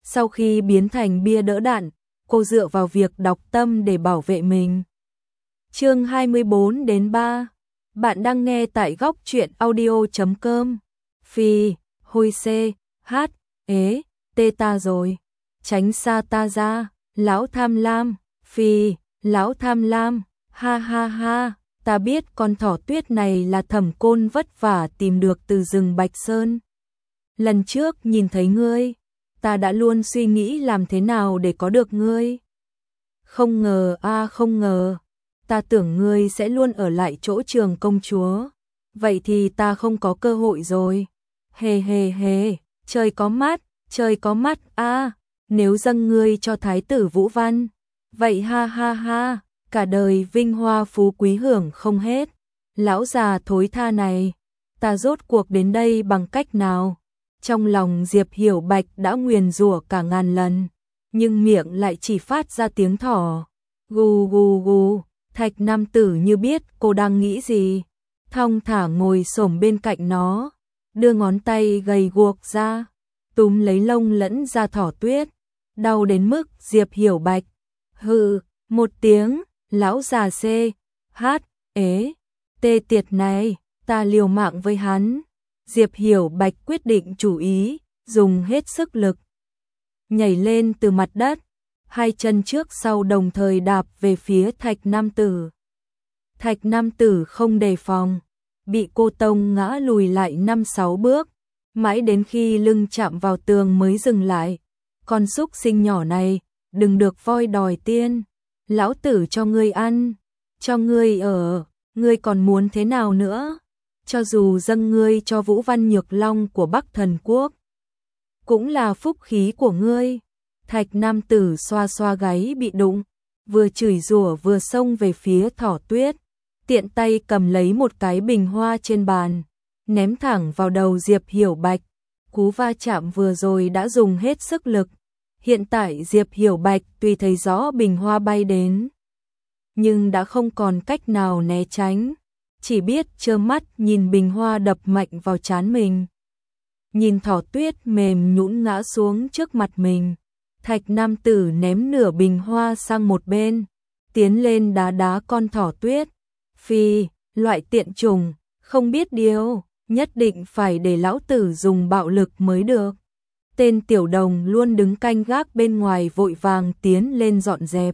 Sau khi biến thành bia đỡ đạn, cô dựa vào việc đọc tâm để bảo vệ mình. Chương 24-3. Bạn đang nghe tại góc truyện audio.com. Phi, hôi xê, hát, ế, tê ta rồi. Tránh xa ta ra, lão tham lam, phi, lão tham lam, ha ha ha. Ta biết con thỏ tuyết này là Thẩm Côn vất vả tìm được từ rừng Bạch Sơn. Lần trước nhìn thấy ngươi, ta đã luôn suy nghĩ làm thế nào để có được ngươi. Không ngờ không ngờ, ta tưởng ngươi sẽ luôn ở lại chỗ Trường công chúa. Vậy thì ta không có cơ hội rồi. Hề hề hề, trời có mắt nếu dâng ngươi cho thái tử Vũ Văn, vậy ha ha ha, cả đời vinh hoa phú quý hưởng không hết. Lão già thối tha này, ta rốt cuộc đến đây bằng cách nào? Trong lòng Diệp Hiểu Bạch đã nguyền rủa cả ngàn lần, nhưng miệng lại chỉ phát ra tiếng thỏ. Gù gù gù, Thạch nam tử như biết cô đang nghĩ gì, thong thả ngồi xổm bên cạnh nó, đưa ngón tay gầy guộc ra, túm lấy lông lẫn da thỏ tuyết, đau đến mức Diệp Hiểu Bạch hừ một tiếng, lão già xê, hát, ế, tê tiệt này, ta liều mạng với hắn. Diệp Hiểu Bạch quyết định chủ ý, dùng hết sức lực, nhảy lên từ mặt đất, hai chân trước sau đồng thời đạp về phía Thạch nam tử. Thạch nam tử không đề phòng, bị cô tông ngã lùi lại 5-6 bước, mãi đến khi lưng chạm vào tường mới dừng lại. Con súc sinh nhỏ này, đừng được voi đòi tiên, lão tử cho ngươi ăn, cho ngươi ở, ngươi còn muốn thế nào nữa? Cho dù dâng ngươi cho Vũ Văn Nhược Long của Bắc Thần Quốc, cũng là phúc khí của ngươi. Thạch nam tử xoa xoa gáy bị đụng, vừa chửi rủa vừa xông về phía thỏ tuyết, tiện tay cầm lấy một cái bình hoa trên bàn, ném thẳng vào đầu Diệp Hiểu Bạch. Cú va chạm vừa rồi đã dùng hết sức lực, hiện tại Diệp Hiểu Bạch tuy thấy rõ bình hoa bay đến, nhưng đã không còn cách nào né tránh, chỉ biết trơ mắt nhìn bình hoa đập mạnh vào trán mình. Nhìn thỏ tuyết mềm nhũn ngã xuống trước mặt mình, Thạch nam tử ném nửa bình hoa sang một bên, tiến lên đá đá con thỏ tuyết. Phi, loại tiện trùng, không biết điều, nhất định phải để lão tử dùng bạo lực mới được. Tên tiểu đồng luôn đứng canh gác bên ngoài vội vàng tiến lên dọn dẹp.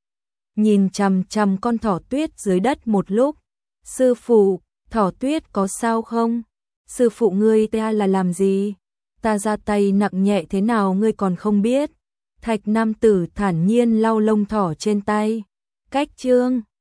Nhìn chằm chằm con thỏ tuyết dưới đất một lúc. Sư phụ, thỏ tuyết có sao không? Sư phụ ngươi ta là làm gì? Ta ra tay nặng nhẹ thế nào ngươi còn không biết? Thạch nam tử thản nhiên lau lông thỏ trên tay. Cách chương